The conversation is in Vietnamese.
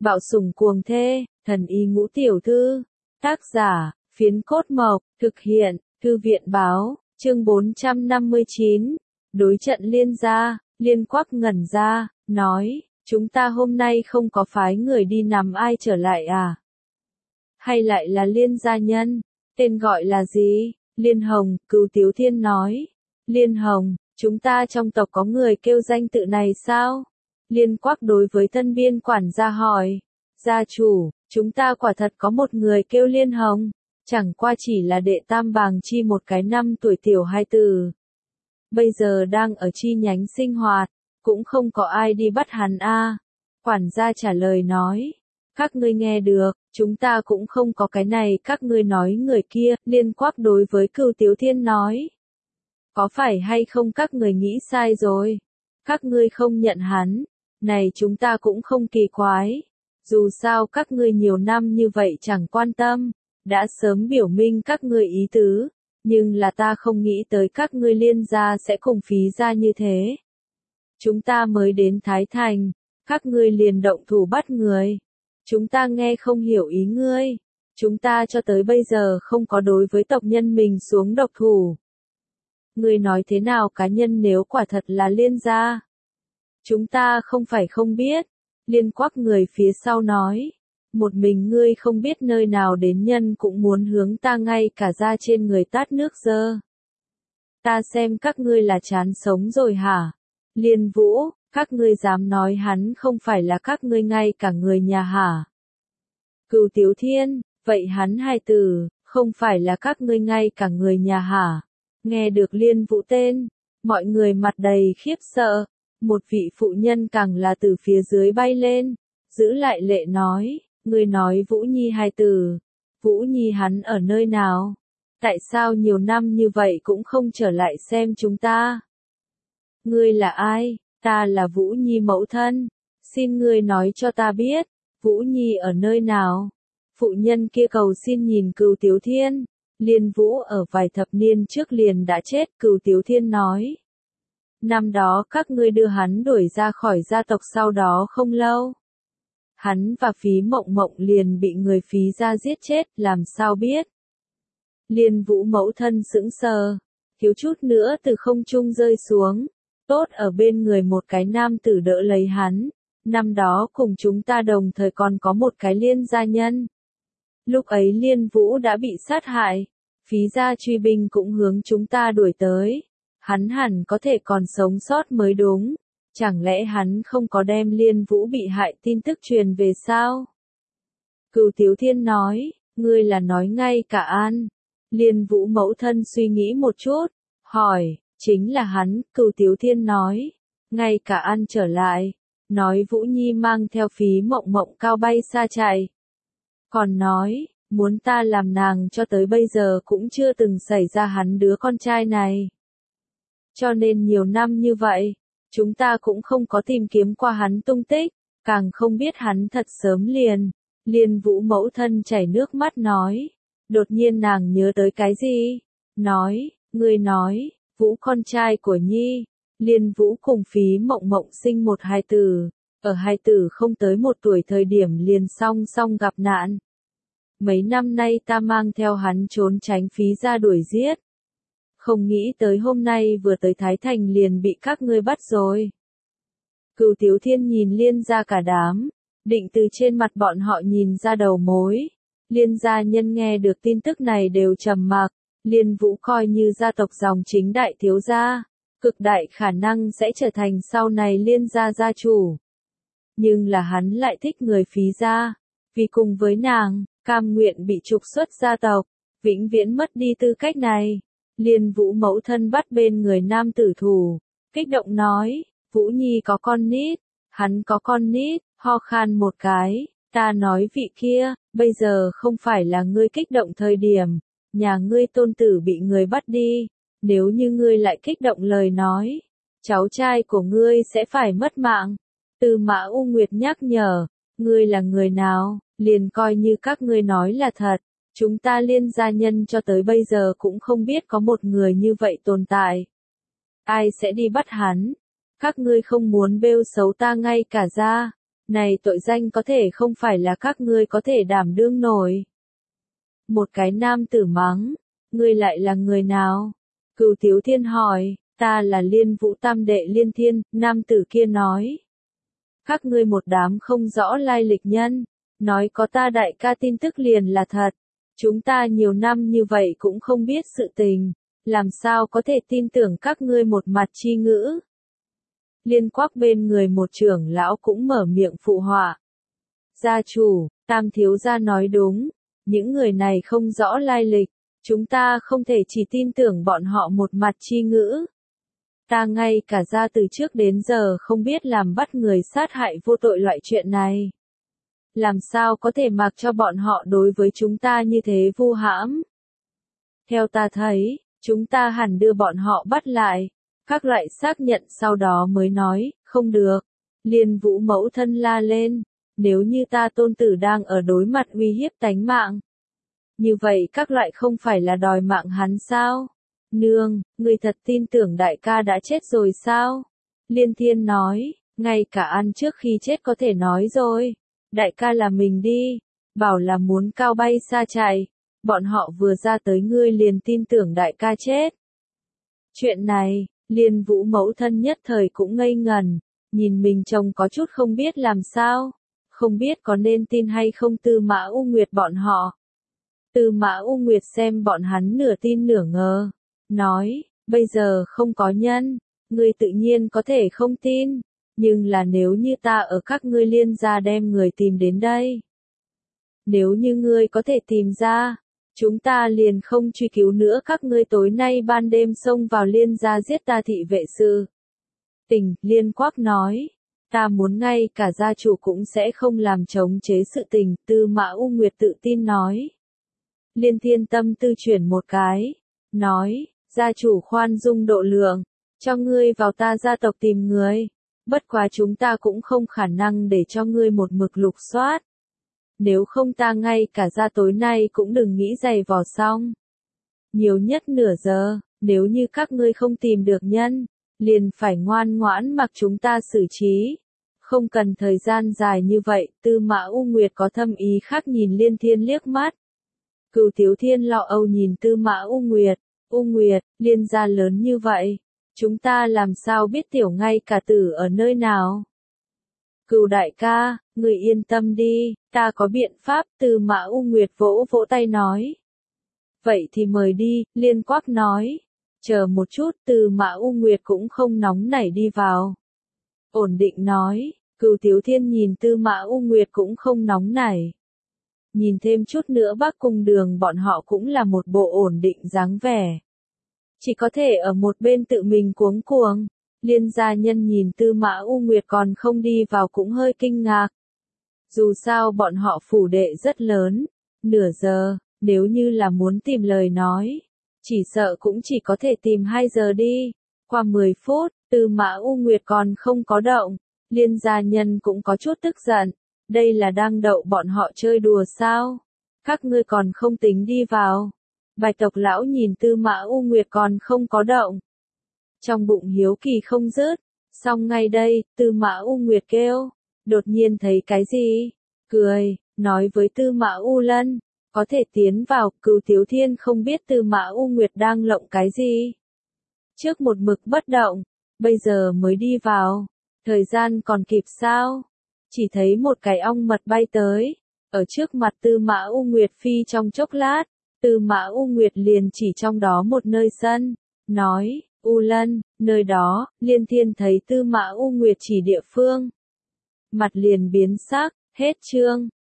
Bạo sủng cuồng thê, thần y ngũ tiểu thư. Tác giả, Phiến Cốt Mộc, thực hiện, Thư viện báo, chương 459. Đối trận Liên gia, Liên Quắc ngẩn ra, nói, chúng ta hôm nay không có phái người đi nằm ai trở lại à? Hay lại là Liên gia nhân? Tên gọi là gì? Liên Hồng, Cửu Tiếu Thiên nói. Liên Hồng, chúng ta trong tộc có người kêu danh tự này sao? Liên Quắc đối với tân biên quản gia hỏi. Gia chủ, chúng ta quả thật có một người kêu Liên Hồng, chẳng qua chỉ là đệ tam bàng chi một cái 5 tuổi tiểu hai tử. Bây giờ đang ở chi nhánh sinh hoạt, cũng không có ai đi bắt hắn a. Quản gia trả lời nói. Các ngươi nghe được, chúng ta cũng không có cái này các ngươi nói người kia, Liên Quắc đối với Cửu Tiếu Thiên nói. Có phải hay không các người nghĩ sai rồi? Các ngươi không nhận hắn, này chúng ta cũng không kỳ quái. Dù sao các ngươi nhiều năm như vậy chẳng quan tâm, đã sớm biểu minh các ngươi ý tứ, nhưng là ta không nghĩ tới các ngươi Liên gia sẽ cùng Phí gia như thế. Chúng ta mới đến Thái Thành, các ngươi liền động thủ bắt người. Chúng ta nghe không hiểu ý ngươi, chúng ta cho tới bây giờ không có đối với tộc nhân mình xuống độc thủ. Ngươi nói thế nào cá nhân nếu quả thật là Liên gia? Chúng ta không phải không biết. Liên Quắc người phía sau nói. Một mình ngươi không biết nơi nào đến nhân cũng muốn hướng ta ngay cả ra trên người tát nước dơ. Ta xem các ngươi là chán sống rồi hả? Liên Vũ, các ngươi dám nói hắn không phải là các ngươi ngay cả người nhà hả? Cửu Tiếu Thiên, vậy hắn hai tử, không phải là các ngươi ngay cả người nhà hả? Nghe được Liên Vũ tên, mọi người mặt đầy khiếp sợ. Một vị phụ nhân càng là từ phía dưới bay lên, giữ lại lệ nói, ngươi nói Vũ Nhi hai tử, Vũ Nhi hắn ở nơi nào? Tại sao nhiều năm như vậy cũng không trở lại xem chúng ta? Ngươi là ai? Ta là Vũ Nhi mẫu thân, xin ngươi nói cho ta biết, Vũ Nhi ở nơi nào? Phụ nhân kia cầu xin nhìn Cửu Tiếu Thiên, Liên Vũ ở vài thập niên trước liền đã chết, Cửu Tiếu Thiên nói. Năm đó các ngươi đưa hắn đuổi ra khỏi gia tộc sau đó không lâu. Hắn và Phí Mộng Mộng liền bị người Phí gia giết chết, làm sao biết? Liên Vũ mẫu thân sững sờ, thiếu chút nữa từ không trung rơi xuống, tốt ở bên người một cái nam tử đỡ lấy hắn. Năm đó cùng chúng ta đồng thời còn có một cái Liên gia nhân. Lúc ấy Liên Vũ đã bị sát hại, Phí gia truy binh cũng hướng chúng ta đuổi tới. Hắn hẳn có thể còn sống sót mới đúng, chẳng lẽ hắn không có đem Liên Vũ bị hại tin tức truyền về sao? Cửu Tiếu Thiên nói, ngươi là nói ngay cả An. Liên Vũ mẫu thân suy nghĩ một chút, hỏi, chính là hắn, Cửu Tiếu Thiên nói, ngay cả An trở lại, nói Vũ Nhi mang theo Phí Mộng Mộng cao bay xa chạy. Còn nói, muốn ta làm nàng cho tới bây giờ cũng chưa từng xảy ra hắn đứa con trai này. Cho nên nhiều năm như vậy, chúng ta cũng không có tìm kiếm qua hắn tung tích, càng không biết hắn thật sớm liền. Liên Vũ mẫu thân chảy nước mắt nói. Đột nhiên nàng nhớ tới cái gì? Nói, ngươi nói, Vũ con trai của Nhi. Liên Vũ cùng Phí Mộng Mộng sinh một hài tử. Ở hài tử không tới 1 tuổi thời điểm liền song song gặp nạn. Mấy năm nay ta mang theo hắn trốn tránh Phí gia đuổi giết. Không nghĩ tới hôm nay vừa tới Thái Thành liền bị các ngươi bắt rồi. Cửu Tiếu Thiên nhìn Liên gia cả đám, định từ trên mặt bọn họ nhìn ra đầu mối. Liên gia nhân nghe được tin tức này đều trầm mặc, Liên Vũ coi như gia tộc dòng chính đại thiếu gia, cực đại khả năng sẽ trở thành sau này Liên gia gia chủ. Nhưng là hắn lại thích người Phí gia, vì cùng với nàng, cam nguyện bị trục xuất gia tộc, vĩnh viễn mất đi tư cách này. Liên Vũ mẫu thân bắt bên người nam tử thủ, kích động nói, Vũ Nhi có con nít, hắn có con nít, ho khan một cái, ta nói vị kia, bây giờ không phải là ngươi kích động thời điểm, nhà ngươi tôn tử bị người bắt đi, nếu như ngươi lại kích động lời nói, cháu trai của ngươi sẽ phải mất mạng. Tư Mã U Nguyệt nhắc nhở, ngươi là người nào, liền coi như các ngươi nói là thật. Chúng ta Liên gia nhân cho tới bây giờ cũng không biết có một người như vậy tồn tại. Ai sẽ đi bắt hắn? Các ngươi không muốn bêu xấu ta ngay cả ra. Này tội danh có thể không phải là các ngươi có thể đảm đương nổi. Một cái nam tử mắng, ngươi lại là người nào? Cửu Thiếu Thiên hỏi, ta là Liên Vũ Tam đệ Liên Thiên, nam tử kia nói. Các ngươi một đám không rõ lai lịch nhân, nói có ta đại ca tin tức liền là thật. Chúng ta nhiều năm như vậy cũng không biết sự tình, làm sao có thể tin tưởng các ngươi một mặt chi ngữ. Liên Quắc bên người một trưởng lão cũng mở miệng phụ họa. Gia chủ, Tam thiếu gia nói đúng, những người này không rõ lai lịch, chúng ta không thể chỉ tin tưởng bọn họ một mặt chi ngữ. Ta ngay cả ra từ trước đến giờ không biết làm bắt người sát hại vô tội loại chuyện này. Làm sao có thể mặc cho bọn họ đối với chúng ta như thế vu hãm. Theo ta thấy, chúng ta hẳn đưa bọn họ bắt lại. Các loại xác nhận sau đó mới nói, không được. Liên Vũ mẫu thân la lên, nếu như ta tôn tử đang ở đối mặt uy hiếp tánh mạng. Như vậy các loại không phải là đòi mạng hắn sao? Nương, người thật tin tưởng đại ca đã chết rồi sao? Liên Thiên nói, ngay cả ăn trước khi chết có thể nói rồi. Đại ca là mình đi, bảo là muốn cao bay xa chạy. Bọn họ vừa ra tới ngươi liền tin tưởng đại ca chết. Chuyện này, Liên Vũ mẫu thân nhất thời cũng ngây ngần, nhìn mình chồng có chút không biết làm sao, không biết có nên tin hay không Tư Mã U Nguyệt bọn họ. Tư Mã U Nguyệt xem bọn hắn nửa tin nửa ngờ, nói, bây giờ không có nhân, ngươi tự nhiên có thể không tin, nhưng là nếu như ta ở các ngươi Liên gia đem người tìm đến đây. Nếu như ngươi có thể tìm ra, chúng ta liền không truy cứu nữa các ngươi tối nay ban đêm xông vào Liên gia giết ta thị vệ sự. Tình, Liên Quắc nói, ta muốn ngay cả gia chủ cũng sẽ không làm chống chế sự tình, Tư Mã U Nguyệt tự tin nói. Liên Thiên tâm tư chuyển một cái, nói, gia chủ khoan dung độ lượng, cho ngươi vào ta gia tộc tìm người, bất quá chúng ta cũng không khả năng để cho ngươi một mực lục soát. Nếu không ta ngay cả ra tối nay cũng đừng nghĩ giày vò xong. Nhiều nhất nửa giờ, nếu như các ngươi không tìm được nhân, liền phải ngoan ngoãn mặc chúng ta xử trí. Không cần thời gian dài như vậy, Tư Mã U Nguyệt có thâm ý khác nhìn Liên Thiên liếc mắt. Cửu Thiếu Thiên lo âu nhìn Tư Mã U Nguyệt, Liên gia lớn như vậy, chúng ta làm sao biết tiểu ngay cả tử ở nơi nào? Cửu đại ca, người yên tâm đi, ta có biện pháp, Tư Mã U Nguyệt vỗ vỗ tay nói. Vậy thì mời đi, Liên Quắc nói. Chờ một chút, Tư Mã U Nguyệt cũng không nóng nảy đi vào. Ổn định nói, Cửu Thiếu Thiên nhìn Tư Mã U Nguyệt cũng không nóng nảy. Nhìn thêm chút nữa Bắc Cung Đường bọn họ cũng là một bộ ổn định dáng vẻ. Chỉ có thể ở một bên tự mình cuống cuồng. Liên gia nhân nhìn Tư Mã U Nguyệt còn không đi vào cũng hơi kinh ngạc. Dù sao bọn họ phủ đệ rất lớn, nửa giờ, nếu như là muốn tìm lời nói, chỉ sợ cũng chỉ có thể tìm 2 giờ đi. Qua 10 phút, Tư Mã U Nguyệt còn không có động, Liên gia nhân cũng có chút tức giận, đây là đang đậu bọn họ chơi đùa sao? Các ngươi còn không tính đi vào. Bạch tộc lão nhìn Tư Mã U Nguyệt còn không có động. Trong bụng hiếu kỳ không dứt, xong ngay đây, Tư Mã U Nguyệt kêu, đột nhiên thấy cái gì? Cười, nói với Tư Mã U Lân, có thể tiến vào, Cửu Thiếu Thiên không biết Tư Mã U Nguyệt đang lộng cái gì. Trước một mực bất động, bây giờ mới đi vào, thời gian còn kịp sao? Chỉ thấy một cái ong mật bay tới, ở trước mặt Tư Mã U Nguyệt phi trong chốc lát, Tư Mã U Nguyệt liền chỉ trong đó một nơi sân, nói, U Lân, nơi đó, Liên Thiên thấy Tư Mã U Nguyệt chỉ địa phương. Mặt liền biến sắc, hết chương.